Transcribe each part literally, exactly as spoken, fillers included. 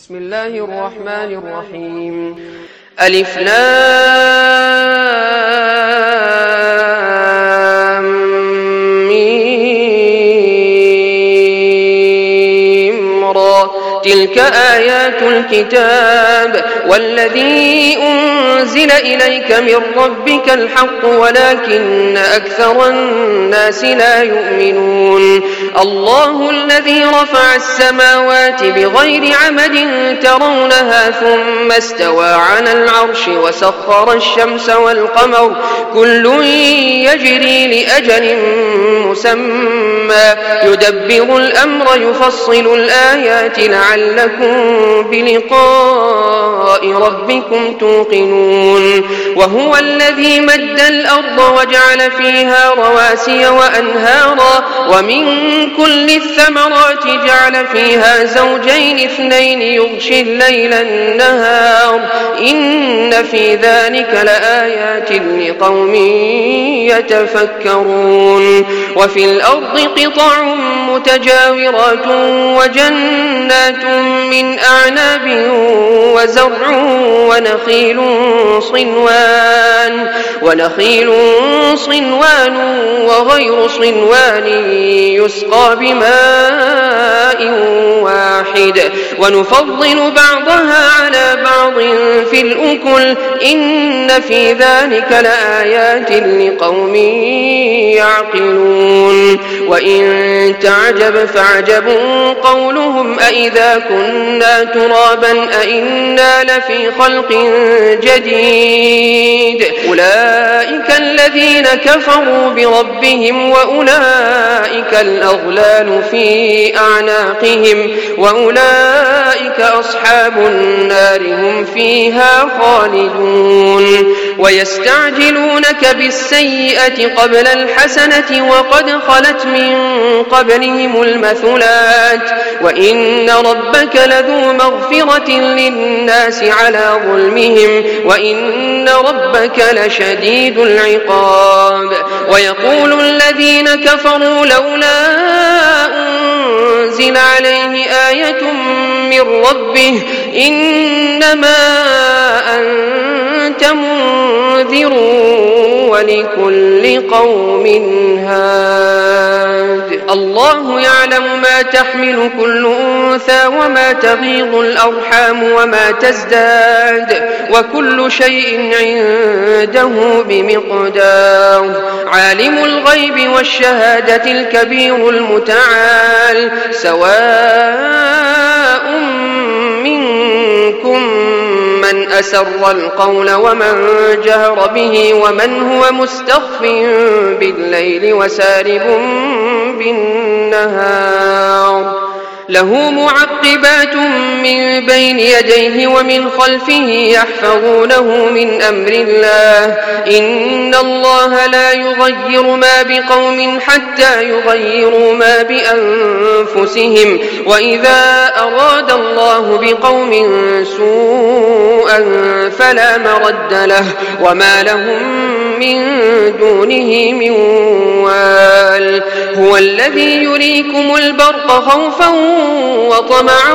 بسم الله الرحمن الرحيم. ألف لام ميم را تلك آيات الكتاب والذي أنزل إليك من ربك الحق ولكن أكثر الناس لا يؤمنون. الله الذي رفع السماوات بغير عمد ترونها ثم استوى على العرش وسخر الشمس والقمر كل يجري لأجل مسمى يدبر الأمر يفصل الآيات لعلكم بلقاء ربكم توقنون. وهو الذي مد الأرض وجعل فيها رواسي وأنهارا ومن كل الثمرات جعل فيها زوجين اثنين يغشي الليل النهار إن في ذلك لآيات لقوم يتفكرون. وفي الأرض قطع متجاورات وجنات من أعناب وزرع ونخيل صنوان ونخيل صنوان وغير صنوان يسقى بماء واحد ونفضل بعضها على بعض في الأكل إن في ذلك لآيات لقوم يعقلون. وإن تعجب فعجب قولهم أإذا كنا ترابا أإنا لفي خلق جديد أولئك الذين كفروا بربهم وأولئك الأغلال في أعناقهم وأولئك أصحاب النار هم فيها خالدون. ويستعجلونك بالسيئة قبل الحسنة وقد خلت من قبلهم المثلات وإن ربك لذو مغفرة للناس على ظلمهم وإن ربك لشديد العقاب. ويقول الذين كفروا لولا أنزل عليه آية من ربه إنما أنت منذر ولكل قوم هاد. الله يعلم ما تحمل كل أنثى وما تغيض الأرحام وما تزداد وكل شيء عنده بمقدار. عالم الغيب والشهادة الكبير المتعال سواء منكم من أسر القول ومن جهر به ومن هو مستخف بالليل وسارب بالنهار له معقبات من بين يديه ومن خلفه يحفظونه من أمر الله إن الله لا يغير ما بقوم حتى يغيروا ما بأنفسهم وإذا أراد الله بقوم سوءا فلا مرد له وما لهم من دونه من وال. هو الذي يريكم البرق خوفا وطمعا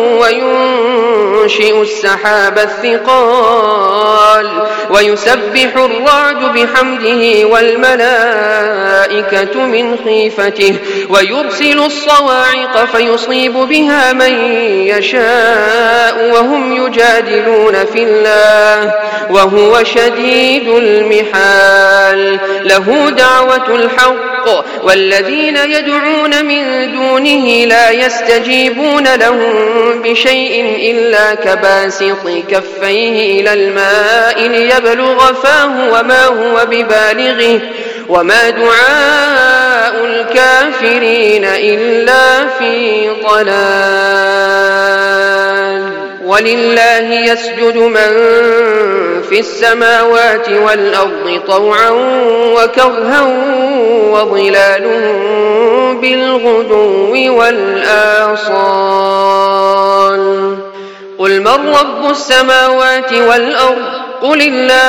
وينشئ السحاب الثقال ويسبح الرعد بحمده والملائكة من خيفته ويرسل الصواعق فيصيب بها من يشاء وهم يجادلون في الله وهو شديد المحال. له دعوة الحق والذين يدعون من دونه لا يستجيبون لهم بشيء إلا كباسط كفيه إلى الماء ليبلغ فاه وما هو ببالغه وما دعاء الكافرين إلا في ضلال. ولله يسجد من في السماوات والأرض طوعا وكرها وظلالهم بالغدو والآصال. قل من رب السماوات والأرض قل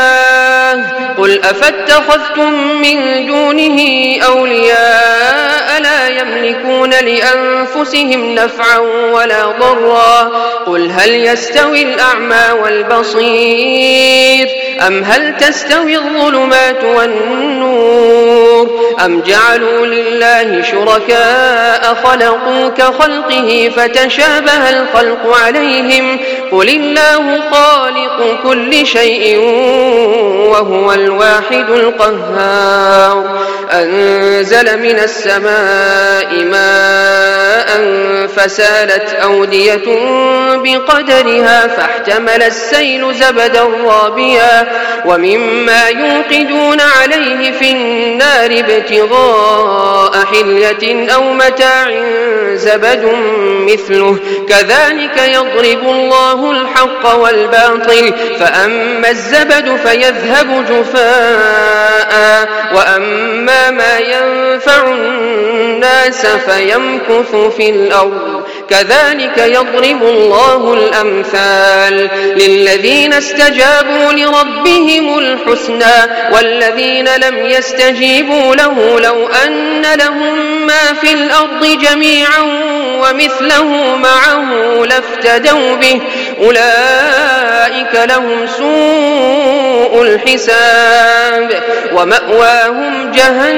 الله قل أفاتخذتم من دونه أولياء لا يملكون لأنفسهم نفعا ولا ضرا. قل هل يستوي الأعمى والبصير أم هل تستوي الظلمات والنور أم جعلوا لله شركاء خلقوا كخلقه فتشابه الخلق عليهم قل الله خالق كل شيء وهو الواحد القهار. أنزل من السماء ماء فسالت أودية بقدرها فاحتمل السيل زبدا رابيا ومما يوقدون عليه في النار ابتغاء حلية أو متاع زبد مثله كذلك يضرب الله الحق والباطل فأما الزبد فيذهب جفاء وأما ما ينفع الناس فيمكث في الأرض كذلك يضرب الله الأمثال للذين استجابوا لربهم الحسنى والذين لم يستجيبوا له لو أن لهم ما في الأرض جميعا ومثله معه لافتدوا به أولئك لهم سوء الحساب ومأواهم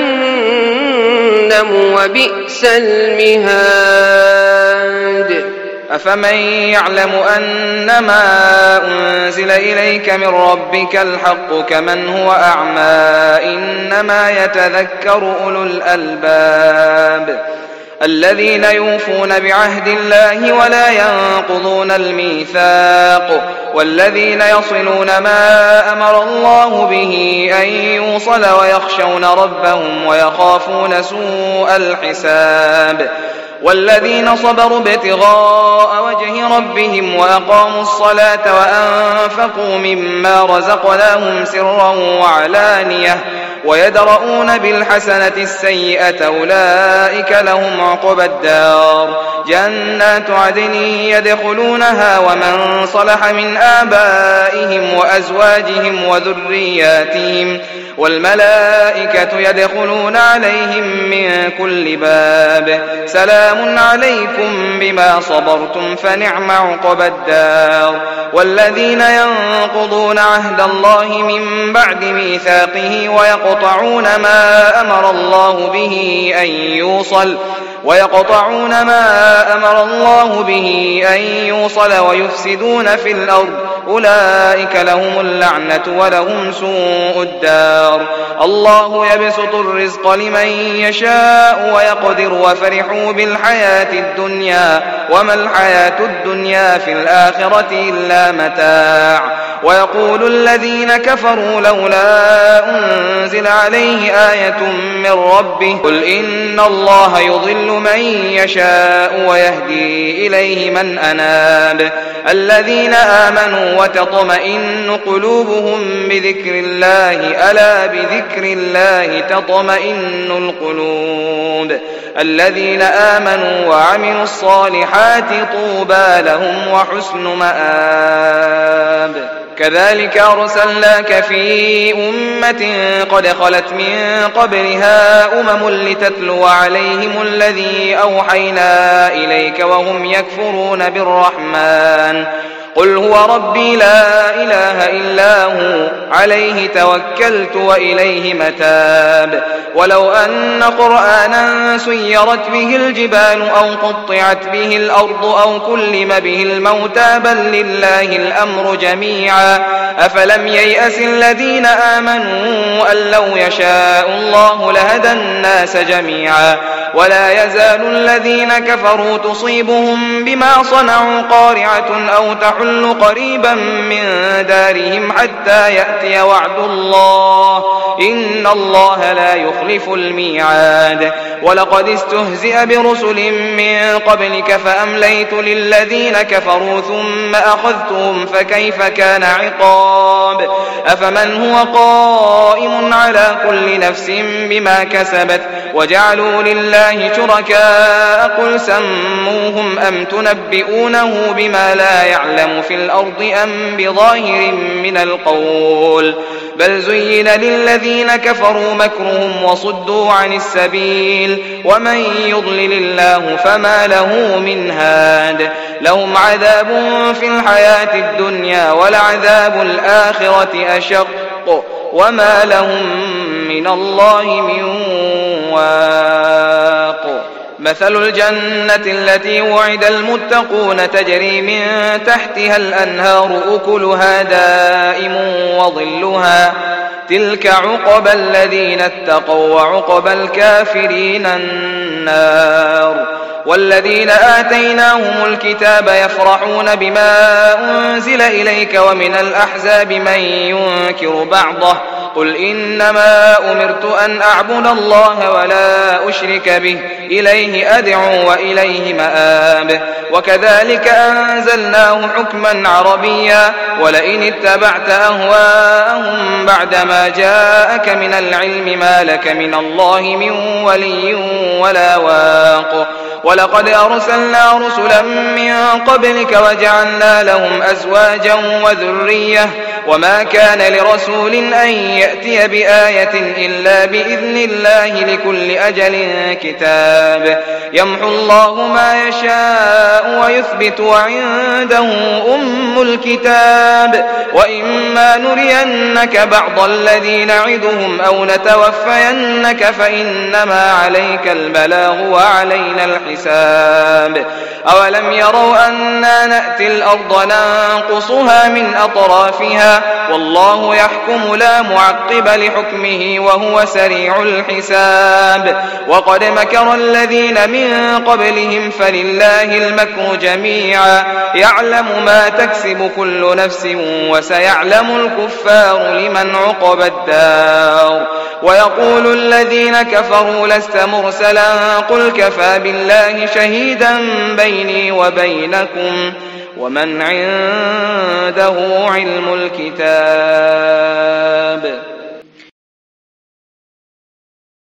جهنم وبئس المهاد. أفمن يعلم أنما أنزل إليك من ربك الحق كمن هو أعمى إنما يتذكر أولو الألباب الذين يوفون بعهد الله ولا ينقضون الميثاق والذين يصلون ما أمر الله به أن يوصل ويخشون ربهم ويخافون سوء الحساب والذين صبروا ابتغاء وجه ربهم وأقاموا الصلاة وأنفقوا مما رزقناهم سرا وعلانية ويدرؤون بالحسنة السيئة أولئك لهم عقبى الدار جنات عدن يدخلونها ومن صلح من آبائهم وأزواجهم وذرياتهم والملائكة يدخلون عليهم من كل باب سلام عليكم بما صبرتم فنعم عقبى الدار. والذين ينقضون عهد الله من بعد ميثاقه ويقطعون ما أمر الله به أن يوصل ويقطعون ما أمر الله به أن يوصل ويفسدون في الأرض أولئك لهم اللعنة ولهم سوء الدار. الله يبسط الرزق لمن يشاء ويقدر وفرحوا بالحياة الدنيا وما الحياة الدنيا في الآخرة إلا متاع. ويقول الذين كفروا لولا أنزل عليه آية من ربه قل إن الله يضل من يشاء ويهدي إليه من أناب الذين آمنوا وتطمئن قلوبهم بذكر الله ألا بذكر الله تطمئن القلوب الذين آمنوا وعملوا الصالحات طوبى لهم وحسن مآب. كذلك أرسلناك في أمة قد خلت من قبلها أمم لتتلو عليهم الذي أوحينا إليك وهم يكفرون بالرحمن قل هو ربي لا إله إلا هو عليه توكلت وإليه متاب. ولو أن قرآنا سيرت به الجبال أو قطعت به الأرض أو كلم به الموتى بل لله الأمر جميعا أفلم ييأس الذين آمنوا أن لو يشاء الله لهدى الناس جميعا ولا يزال الذين كفروا تصيبهم بما صنعوا قارعة أو تحل قريبا من دارهم حتى يأتي وعد الله إن الله لا يخلف الميعاد. ولقد استهزئ برسل من قبلك فأمليت للذين كفروا ثم أخذتهم فكيف كان عقاب. أفمن هو قائم على كل نفس بما كسبت وجعلوا لله شركاء قل سموهم أم تنبئونه بما لا يعلم في الأرض أم بظاهر من القول بل زين للذين كفروا مكرهم وصدوا عن السبيل ومن يضلل الله فما له من هاد لهم عذاب في الحياة الدنيا ولعذاب الآخرة أشق وما لهم من الله من واق مثل الجنة التي وعد المتقون تجري من تحتها الأنهار أكلها دائم وظلها تلك عقبى الذين اتقوا وعقبى الكافرين النار والذين آتيناهم الكتاب يفرحون بما أنزل إليك ومن الأحزاب من ينكر بعضه قل إنما أمرت أن أعبد الله ولا أشرك به إليه أدعو وإليه مآب وكذلك أنزلناه حكما عربيا ولئن اتبعت أهواءهم بعدما جاءك من العلم ما لك من الله من ولي ولا واق ولقد أرسلنا رسلا من قبلك وجعلنا لهم أزواجا وذرية وما كان لرسول أن يأتي بآية إلا بإذن الله لكل أجل كتاب يمحو الله ما يشاء ويثبت وعنده أم الكتاب وإما نرينك بعض الذي نعدهم أو نتوفينك فإنما عليك البلاغ وعلينا الحساب أولم يروا أنا نأتي الأرض ننقصها من أطرافها والله يحكم لا معقب لحكمه وهو سريع الحساب وقد مكر الذين من قبلهم فلله المكر جميعا يعلم ما تكسب كل نفس وسيعلم الكفار لمن عقب الدار ويقول الذين كفروا لست مرسلا قل كفى بالله شهيدا بيني وبينكم ومن عنده علم الكتاب